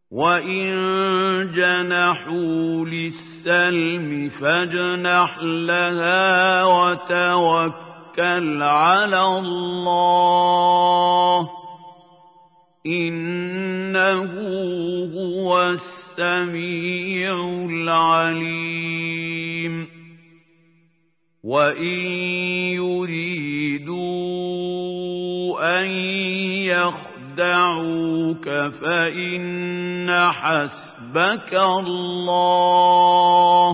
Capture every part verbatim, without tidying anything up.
وَإِن جَنَحُوا لِلسَّلْمِ فَاجْنَحْ لَهَا وَتَوَكَّلْ عَلَى اللَّهِ إِنَّهُ هُوَ السَّمِيعُ الْعَلِيمُ وَإِن يُرِيدُوا أَن يَخْدَعُوكَ فَإِنَّ حَسْبَكَ اللَّهُ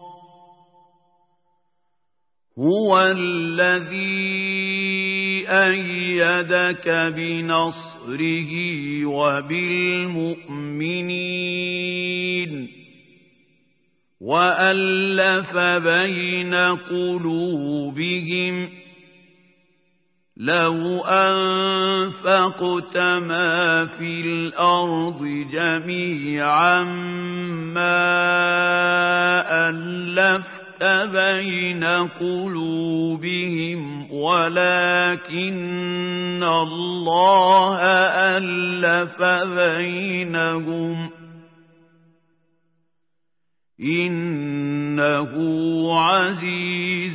هُوَ الَّذِي أَيَّدَكَ بِنَصْرِهِ وَبِالْمُؤْمِنِينَ وَأَلَّفَ بَيْنَ قُلُوبِهِمْ لَوْ أَنفَقْتَ مَا فِي الْأَرْضِ جَمِيعًا مَا أَلَّفْتَ بَيْنَ قُلُوبِهِمْ وَلَكِنَّ اللَّهَ أَلَّفَ بَيْنَهُمْ إِنَّهُ عَزِيزٌ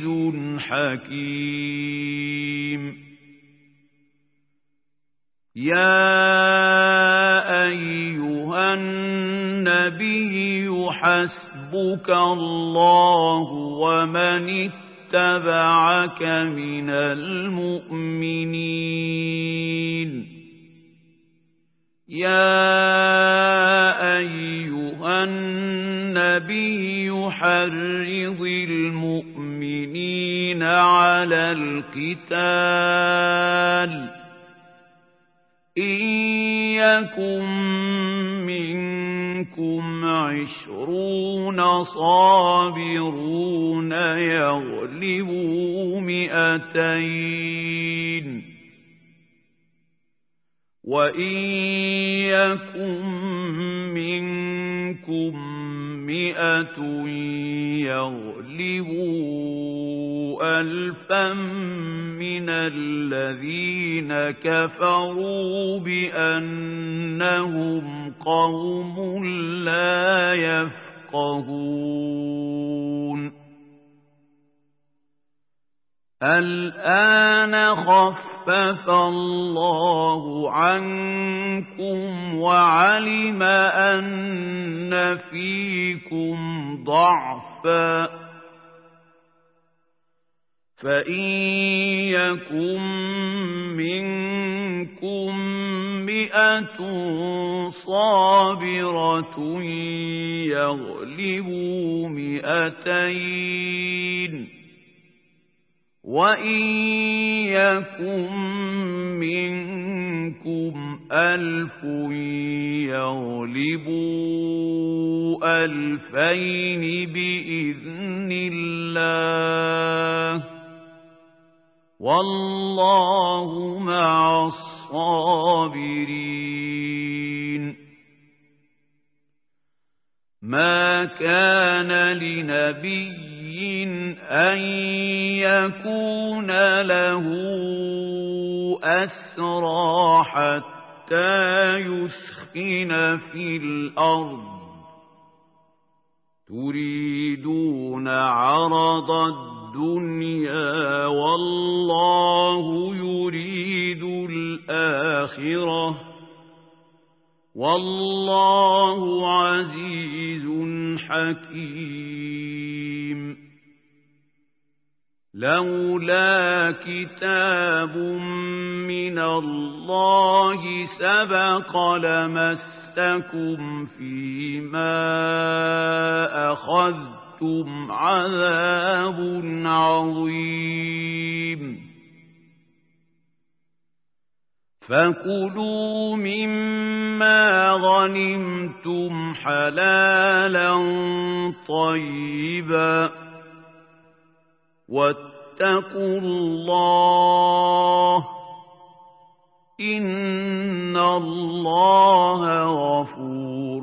حَكِيمٌ يَا أَيُّهَا النَّبِيُّ حَسْبُكَ اللَّهُ وَمَنِ اتَّبَعَكَ مِنَ الْمُؤْمِنِينَ يَا أَيُّهَا النَّبِيُّ حَرِّضِ الْمُؤْمِنِينَ عَلَى الْقِتَالِ إِن يَكُن مِّنكُمْ عِشْرُونَ صَابِرُونَ يَغْلِبُوا مِائَتَيْنِ وَإِن يَكُن مِّنكُم مِّائَةٌ يَغْلِبُوا أَلْفًا مِّنَ الَّذِينَ كَفَرُوا بِأَنَّهُمْ قَوْمٌ لَّا يَفْقَهُونَ الْآنَ خَفَّفَ اللَّهُ عَنكُمْ وَعَلِمَ أَنَّ فِيكُمْ ضَعْفًا فَإِن يَكُن مِّنكُم مِّائَةٌ صَابِرَةٌ يَغْلِبُوا مِائَتَيْنِ وَإِن يَكُن مِّنكُمْ أَلْفٌ يَغْلِبُوا أَلْفَيْنِ بِإِذْنِ اللَّهِ وَاللَّهُ مَعَ الصَّابِرِينَ مَا كَانَ لِنَبِيٍّ أَن يَكُونَ لَهُ أَسْرَىٰ حَتَّىٰ يُثْخِنَ فِي الْأَرْضِ تُرِيدُونَ عَرَضَ الدُّنْيَا وَاللَّهُ يُرِيدُ الْآخِرَةَ وَاللَّهُ عَزِيزٌ حَكِيمٌ لولا كتاب من الله سبق لمسكم فيما أخذتم عذاب عظيم فكلوا مما غنمتم حلالا طيبا واتقوا الله إن الله غفور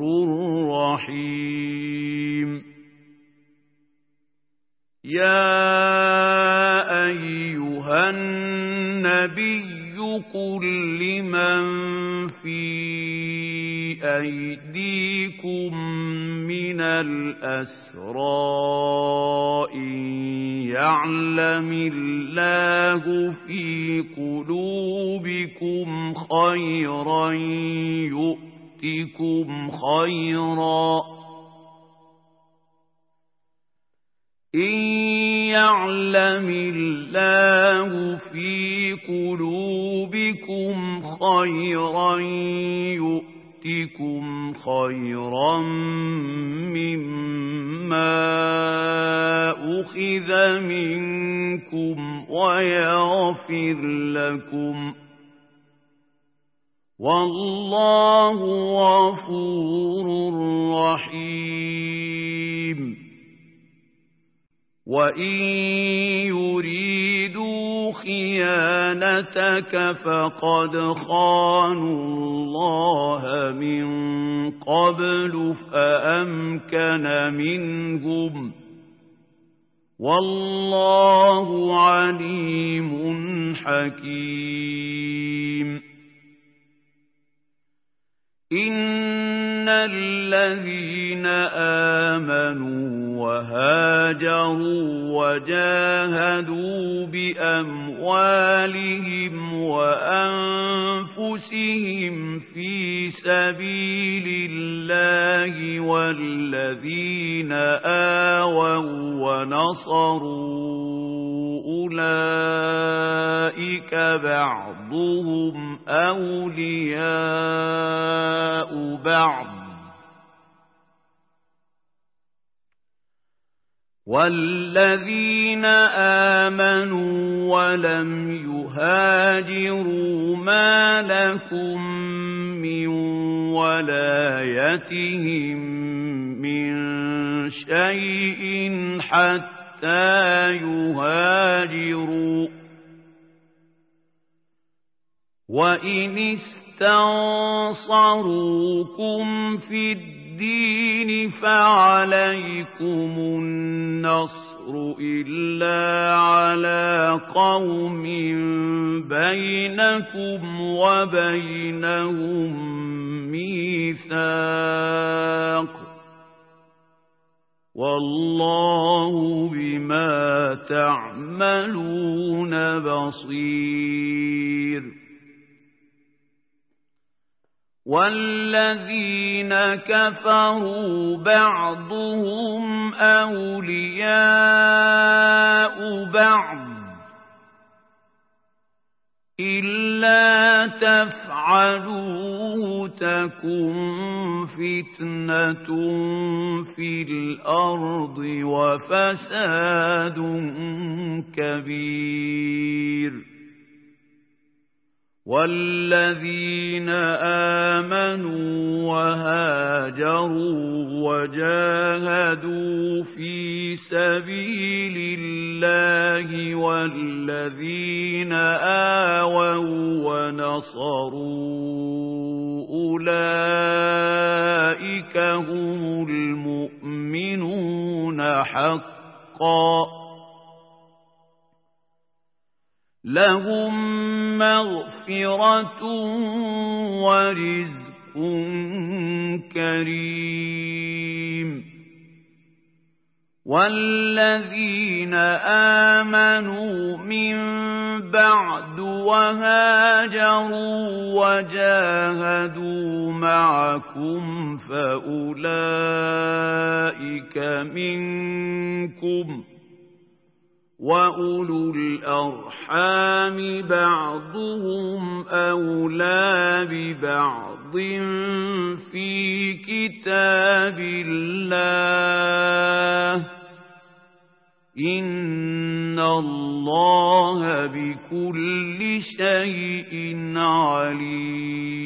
رحيم يا أيها النبي قل لمن في أيديكم من الأسرى إن يعلم الله في قلوبكم خيرا يؤتكم خيرا إن يعلم الله في قلوبكم خيرا يؤتكم خيرا مما أخذ منكم ويغفر لكم والله غفور رحيم وإن يريدوا خيانتك فقد خانوا الله من قبل فأمكن منهم والله عليم حكيم إن الذين آمنوا وهاجروا وجاهدوا بأموالهم وأنفسهم في سبيل الله والذين آووا ونصروا أولئك بعضهم أولياء بعض والذين آمنوا ولم يهاجروا ما لكم من ولايتهم من شيء حتى يهاجروا وإن استنصروكم في الدين فعليكم النصر إلا على قوم بينكم وبينهم ميثاق والله بما تعملون بصير والذين كفروا بعضهم أولياء بعض إلا تفعلوه تكن فتنة في الأرض وفساد كبير والذين آمنوا وهاجروا وجاهدوا في سبيل الله والذين آووا ونصروا أولئك هم المؤمنون حقا لهم مغفرة ورزق كريم والذين آمنوا من بعد وهاجروا وجاهدوا معكم فأولئك منكم وأولو الأرحام بعضهم أولى ببعض في كتاب الله إن الله بكل شيء عليم